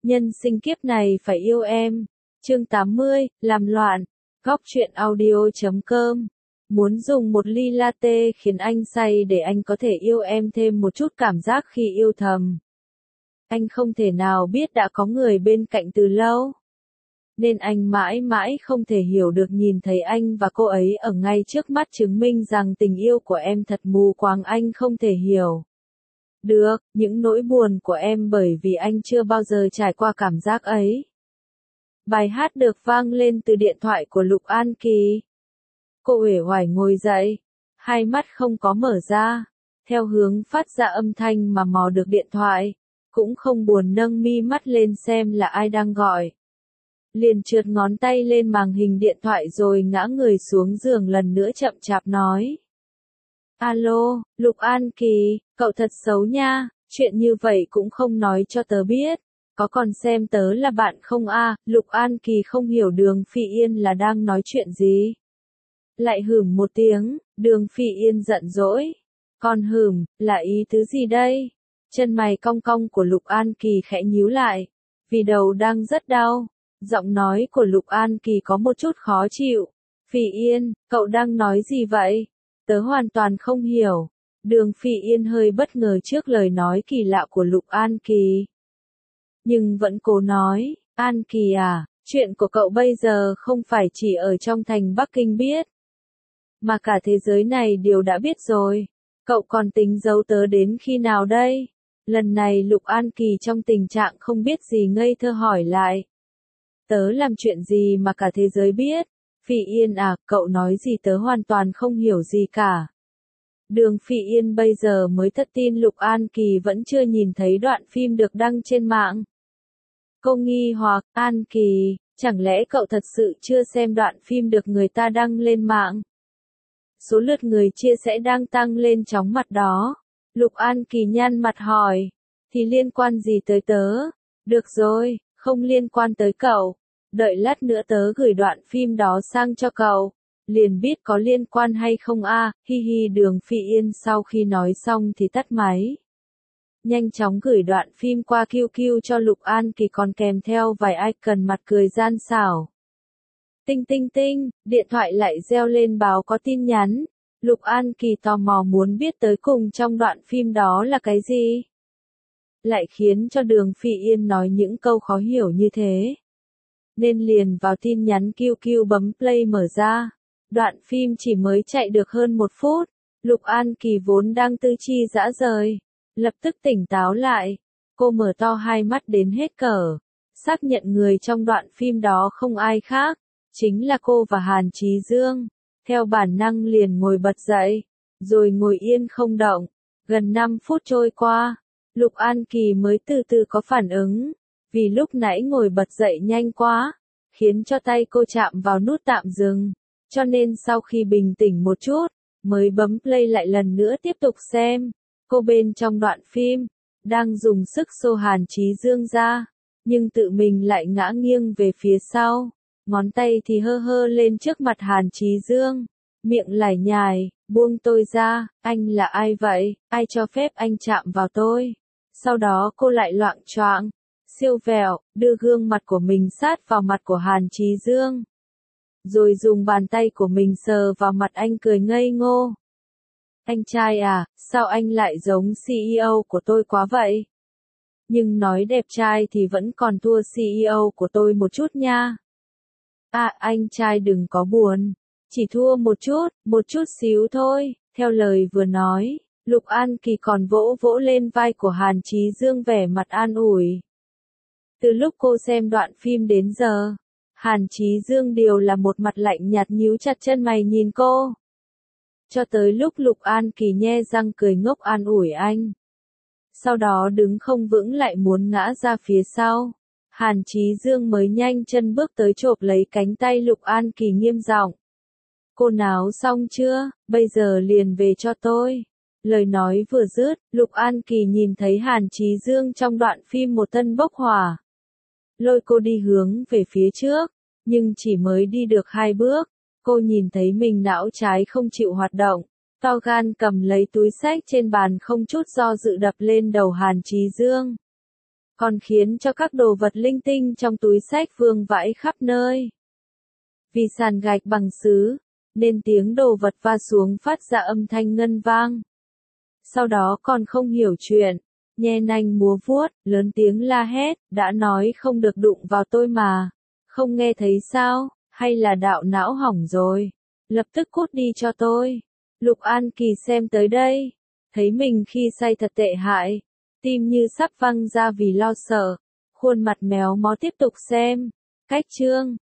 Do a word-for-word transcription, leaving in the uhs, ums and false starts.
Nhân sinh kiếp này phải yêu em. Chương tám mươi, làm loạn. Góc truyện audio chấm com. Muốn dùng một ly latte khiến anh say để anh có thể yêu em thêm một chút cảm giác khi yêu thầm. Anh không thể nào biết đã có người bên cạnh từ lâu. Nên anh mãi mãi không thể hiểu được nhìn thấy anh và cô ấy ở ngay trước mắt chứng minh rằng tình yêu của em thật mù quáng, anh không thể hiểu được những nỗi buồn của em bởi vì anh chưa bao giờ trải qua cảm giác ấy. Bài hát được vang lên từ điện thoại của Lục An Kỳ. Cô uể oải ngồi dậy, hai mắt không có mở ra, theo hướng phát ra âm thanh mà mò được điện thoại, cũng không buồn nâng mi mắt lên xem là ai đang gọi. Liền trượt ngón tay lên màn hình điện thoại rồi ngã người xuống giường lần nữa chậm chạp nói. Alo, Lục An Kỳ, cậu thật xấu nha, chuyện như vậy cũng không nói cho tớ biết, có còn xem tớ là bạn không a? À? Lục An Kỳ không hiểu Đường Phi Yên là đang nói chuyện gì. Lại hửm một tiếng, Đường Phi Yên giận dỗi. Còn hửm, là ý tứ gì đây? Chân mày cong cong của Lục An Kỳ khẽ nhíu lại, vì đầu đang rất đau. Giọng nói của Lục An Kỳ có một chút khó chịu. Phi Yên, cậu đang nói gì vậy? Tớ hoàn toàn không hiểu. Đường Phi Yên hơi bất ngờ trước lời nói kỳ lạ của Lục An Kỳ. Nhưng vẫn cố nói, An Kỳ à, chuyện của cậu bây giờ không phải chỉ ở trong thành Bắc Kinh biết, mà cả thế giới này đều đã biết rồi. Cậu còn tính giấu tớ đến khi nào đây? Lần này Lục An Kỳ trong tình trạng không biết gì ngây thơ hỏi lại. Tớ làm chuyện gì mà cả thế giới biết? Phi Yên à, cậu nói gì tớ hoàn toàn không hiểu gì cả. Đường Phi Yên bây giờ mới thất tin Lục An Kỳ vẫn chưa nhìn thấy đoạn phim được đăng trên mạng. Cô nghi hoặc, An Kỳ, chẳng lẽ cậu thật sự chưa xem đoạn phim được người ta đăng lên mạng? Số lượt người chia sẻ đang tăng lên chóng mặt đó. Lục An Kỳ nhăn mặt hỏi, thì liên quan gì tới tớ? Được rồi, không liên quan tới cậu. Đợi lát nữa tớ gửi đoạn phim đó sang cho cậu, liền biết có liên quan hay không a. À, hi hi. Đường Phi Yên sau khi nói xong thì tắt máy. Nhanh chóng gửi đoạn phim qua quy quy cho Lục An Kỳ còn kèm theo vài icon mặt cười gian xảo. Tinh tinh tinh, điện thoại lại reo lên báo có tin nhắn. Lục An Kỳ tò mò muốn biết tới cùng trong đoạn phim đó là cái gì. Lại khiến cho Đường Phi Yên nói những câu khó hiểu như thế. Nên liền vào tin nhắn quy quy bấm play mở ra. Đoạn phim chỉ mới chạy được hơn một phút. Lục An Kỳ vốn đang tư chi dã rời, lập tức tỉnh táo lại. Cô mở to hai mắt đến hết cỡ, xác nhận người trong đoạn phim đó không ai khác, chính là cô và Hàn Chí Dương. Theo bản năng liền ngồi bật dậy, rồi ngồi yên không động. Gần năm phút trôi qua, Lục An Kỳ mới từ từ có phản ứng. Vì lúc nãy ngồi bật dậy nhanh quá, khiến cho tay cô chạm vào nút tạm dừng. Cho nên sau khi bình tĩnh một chút, mới bấm play lại lần nữa tiếp tục xem. Cô bên trong đoạn phim, đang dùng sức xô Hàn Chí Dương ra, nhưng tự mình lại ngã nghiêng về phía sau. Ngón tay thì hơ hơ lên trước mặt Hàn Chí Dương, miệng lải nhải, buông tôi ra, anh là ai vậy, ai cho phép anh chạm vào tôi. Sau đó cô lại loạng choạng, siêu vẹo, đưa gương mặt của mình sát vào mặt của Hàn Chí Dương. Rồi dùng bàn tay của mình sờ vào mặt anh cười ngây ngô. Anh trai à, sao anh lại giống xê e ô của tôi quá vậy? Nhưng nói đẹp trai thì vẫn còn thua xê e ô của tôi một chút nha. À, anh trai đừng có buồn. Chỉ thua một chút, một chút xíu thôi. Theo lời vừa nói, Lục An Kỳ còn vỗ vỗ lên vai của Hàn Chí Dương vẻ mặt an ủi. Từ lúc cô xem đoạn phim đến giờ, Hàn Chí Dương đều là một mặt lạnh nhạt nhíu chặt chân mày nhìn cô. Cho tới lúc Lục An Kỳ nhe răng cười ngốc an ủi anh. Sau đó đứng không vững lại muốn ngã ra phía sau. Hàn Chí Dương mới nhanh chân bước tới chộp lấy cánh tay Lục An Kỳ nghiêm giọng. Cô náo xong chưa, bây giờ liền về cho tôi. Lời nói vừa dứt, Lục An Kỳ nhìn thấy Hàn Chí Dương trong đoạn phim một thân bốc hỏa. Lôi cô đi hướng về phía trước, nhưng chỉ mới đi được hai bước, cô nhìn thấy mình não trái không chịu hoạt động, to gan cầm lấy túi xách trên bàn không chút do dự đập lên đầu Hàn Chí Dương. còn khiến cho các đồ vật linh tinh trong túi xách vương vãi khắp nơi. Vì sàn gạch bằng sứ, nên tiếng đồ vật va xuống phát ra âm thanh ngân vang. Sau đó còn không hiểu chuyện, nhe nanh múa vuốt, lớn tiếng la hét, đã nói không được đụng vào tôi mà, không nghe thấy sao, hay là đạo não hỏng rồi, lập tức cút đi cho tôi. Lục An Kỳ xem tới đây, thấy mình khi say thật tệ hại, tim như sắp văng ra vì lo sợ, khuôn mặt méo mó tiếp tục xem. Cách chương